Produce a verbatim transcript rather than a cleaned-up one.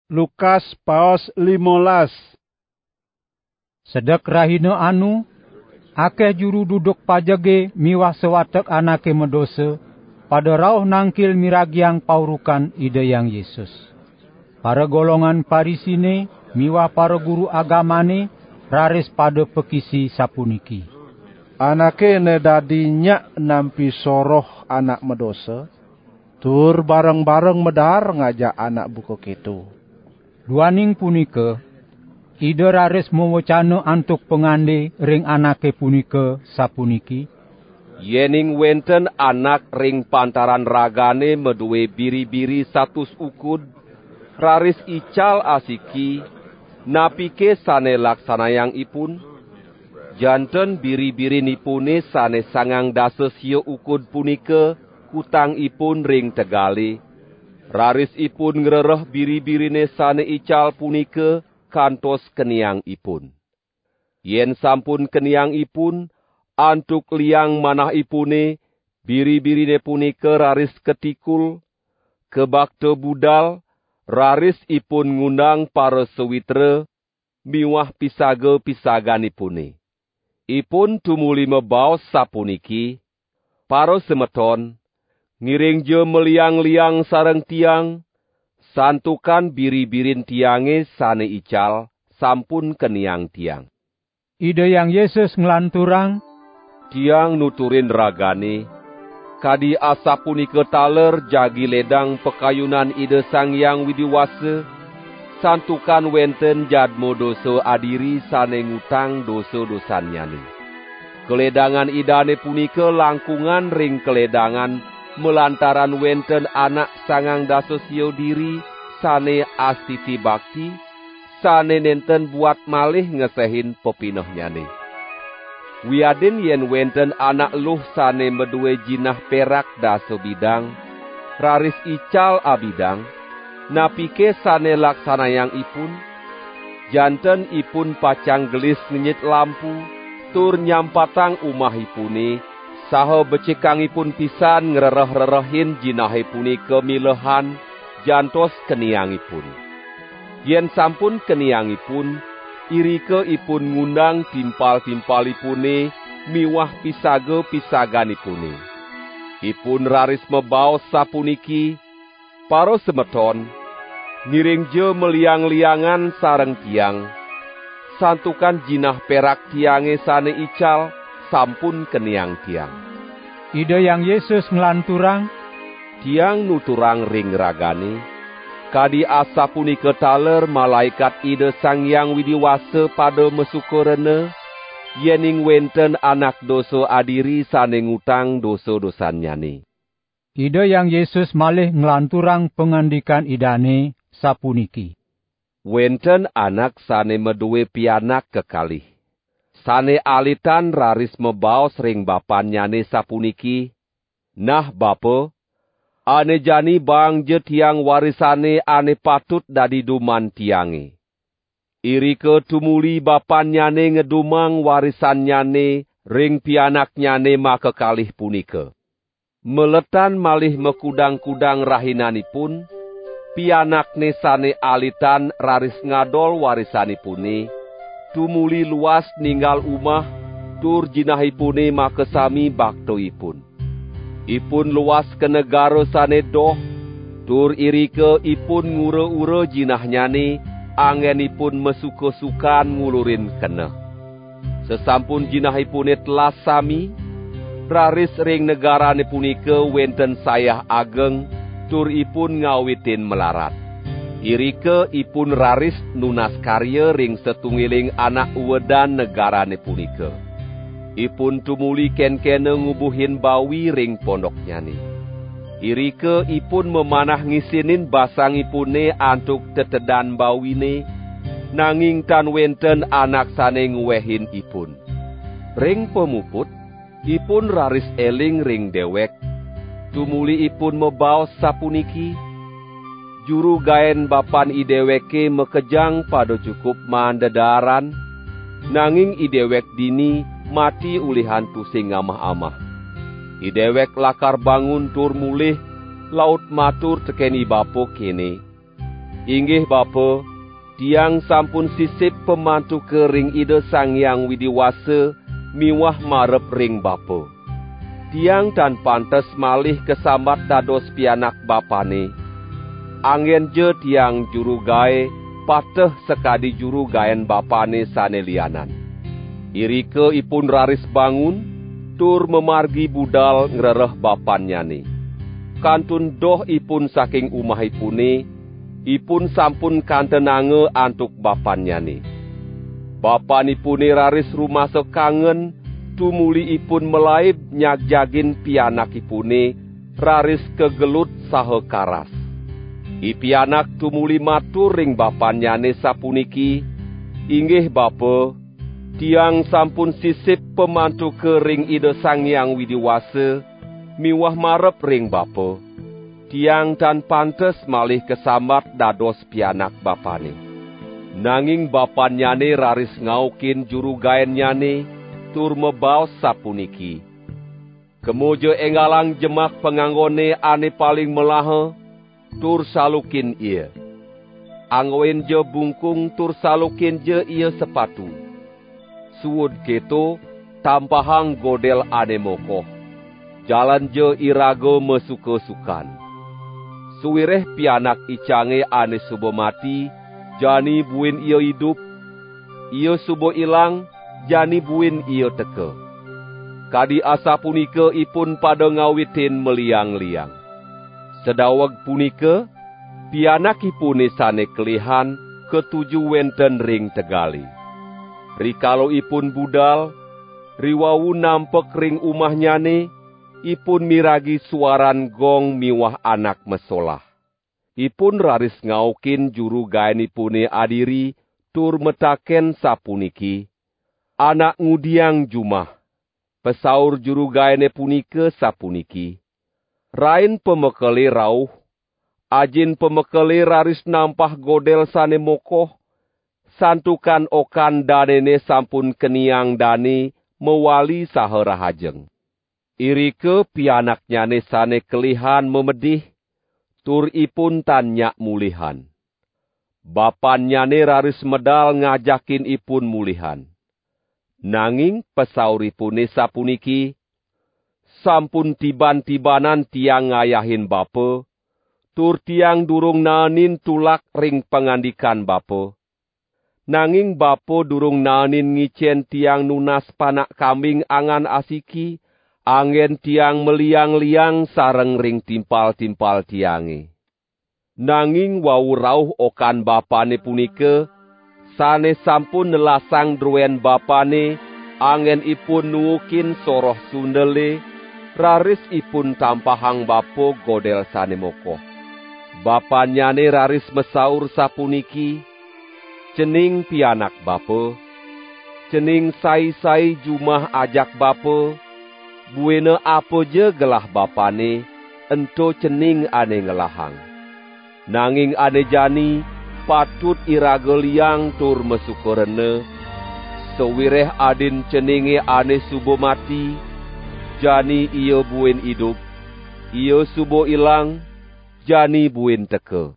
Lukas paos limolas. Sedek rahina anu, akeh juru duduk pajege miwah sewatek anake medosa, pada rauh nangkil miragiang paurukan Ida Yang Yesus. Para golongan Parisine miwah para guru agamane raris pada pekisi sapuniki. Anake nedadi nyak nampi soroh anak medosa, tur bareng-bareng medar ngajak anak buka ketu. Duaning punika, Ida raris mewacana antuk pengande ring anake punika sapuniki. Yening wenten anak ring pantaran ragane meduwe biri-biri satus ukud, raris ical asiki, napike sane laksanayang ipun, janten biri-biri nipune sane sangang dasa sio ukud punika, kutang ipun ring tegale, raris ipun ngrereh biri-birine sane ical punika, kantos keniang ipun. Yen sampun keniang ipun, antuk liang manah ipune, biri-birine punika raris ketikul, kebakte budal, raris ipun ngundang para sewitra, miwah pisaga-pisaganipune. Ipun tumuli mebaos sapuniki, para semeton, ngiring je meliang-liang sareng tiang, santukan biri-birin tiange sane ical, sampun keniang tiang. Ida Yang Yesus ngelanturang, tiang nuturin ragane, kadi asapunika taler jagi ledang pekayunan Ida Sang Yang Widiwasa, santukan wenten jadmo dosa adiri sane ngutang dosa-dosanyane. Keledangan idane punika langkungan ring keledangan melantaran wenten anak sangang dasa sio diri sane astiti bakti, sane nenten buat malih ngesehin pepinohnyane. Wiadin yen wenten anak luh sane meduwe jinah perak dasa bidang, raris ical abidang, napike sane laksanayang ipun, janten ipun pacang gelis ngenyit lampu, tur nyampatang umahipune, saha becikangipun pisan ngerereh-rerehin jinahe punika milehan, jantos keniangipun. Yen sampun keniangipun, irike ipun ngundang timpal-timpalipune, miwah pisaga-pisaganipune. Ipun raris mebaos sapuniki, para semeton, ngiring je meliang-liangan sareng tiang, santukan jinah perak tiange sane ical, sampun keniang tiang. Ida Yang Yesus ngelanturang, tiang nuturang ring ragane, kadi asapunika taler malaikat Ida Sang Yang Widiwasa pada mesukurene, yening wenten anak dosa adiri sane ngutang dosa-dosanyane. Ida Yang Yesus malih ngelanturang pengandikan idane sapuniki. Wenten anak sane meduwe pianak kekalih. Sane alitan raris mebaos ring bapanyane sapuniki, nah bapa, ane jani bang je tiang warisane ane patut dadi duman tiange. Irike tumuli bapanyane ngedumang warisanyane ring pianaknyane makekalih punika. Meletan malih mekudang-kudang rahinanipun, pianakne sane alitan raris ngadol warisanipune, tumuli luas ninggal umah, tur jinahipune makesami baktoipun. Ipun luas ke negara sane doh, tur irike ipun ngure-ure jinahnyane, angenipun mesuka-sukan ngulurin keneh. Sesampun jinahipune telas sami, raris ring negarane punika wenten sayah ageng, tur ipun ngawitin melarat. Irike ipun raris nunas karya ring setunggiling anak uwedan negarane punika. Ipun tumuli ken-kene ngubuhin bawi ring pondoknyane. Irike ipun memanah ngisinin basangipune antuk tetedan bawine, nanging tan wenten anak sane nguwehin ipun. Ring pemuput, ipun raris eling ring dewek, tumuli ipun mebaos sapuniki, juru gaen bapan ideweke mekejang pada cukup mandedaran, nanging idewek dini mati ulihan pusing amah-amah. Idewek lakar bangun tur mulih, laut matur tekeni bapo kene, Inggih Bapa, tiang sampun sisip pemantu kering Ida Sang Hyang Widiwasa miwah marep ring Bapa. Tiang tan pantes malih kesambat dados pianak bapane. Angin je tiang juru gae pateh sekadi juru gaen bapane sane lianan. Irike ipun raris bangun, tur memargi budal ngrereh bapanyane. Kantun doh ipun saking umahipune, ipun sampun kantenange antuk bapanyane. Bapanipune raris rumasa kangen, tumuli ipun melaib nyagjagin pianakipune, raris kegelut saha karas. Ipianak tumuli matur ring bapanyane sapuniki, inggih Bapa, tiang sampun sisip pemantu kering Ida Sang Hyang Widiwasa, miwah marep ring Bapa. Tiang tan pantes malih kesambat dados pianak bapane. Nanging bapanyane raris ngaukin juru gaennyane, tur mebaos sapuniki. Kemojo enggalang jemak penganggone ane paling melahe, tur salukin ia. Anggoen je bungkung tur salukin je ia sepatu. Suwud keto, tampahang godel ane mokoh. Jalan je irago mesuka-sukan. Suwireh pianak icange ane subo mati, jani buin iyo hidup. Iyo subo ilang, jani buin iyo teke. Kadi asa punika ipun pada ngawitin meliang-liang. Sedaweg punika, pianakipune sane kelihan ketuju wenten ring tegali. Rikalo ipun budal, riwawu nampek ring umahnyane, ipun miragi suaran gong miwah anak mesolah. Ipun raris ngaukin juru gaenipune adiri, tur metaken sapuniki. Anak ngudiang jumah. Pesaur juru gaene punika sapuniki. Rain pemekele rauh, ajin pemekele raris nampah godel sane mokoh, santukan okan danene sampun keniang dane mewali saha rahajeng. Irike pianaknyane sane kelihan memedih, tur ipun tan nyak mulihan. Bapanyane raris medal ngajakin ipun mulihan. Nanging pesauripune sapuniki, sampun tiban-tibanan tiang ngayahin Bapa, tur tiang durung nanin tulak ring pengandikan Bapa. Nanging Bapa durung nanin ngicen tiang nunas panak kambing angan asiki, angin tiang meliang-liang sareng ring timpal-timpal tiange. Nanging wau rauh okan bapane punika, sane sampun nelasang druen bapane, angin ipun nuukin soroh sundele, raris ipun tampahang Bapa godel sane mokoh. Bapanyane raris mesaur sapuniki, cening pianak Bapa, cening sai-sai jumah ajak Bapa, buena apa je gelah bapane, ento cening ane ngelahang. Nanging ane jani, patut iraga liang tur mesukurene, sewireh adin ceninge ane subo mati, jani iyo buin hidup, iyo subo ilang, jani buin teke.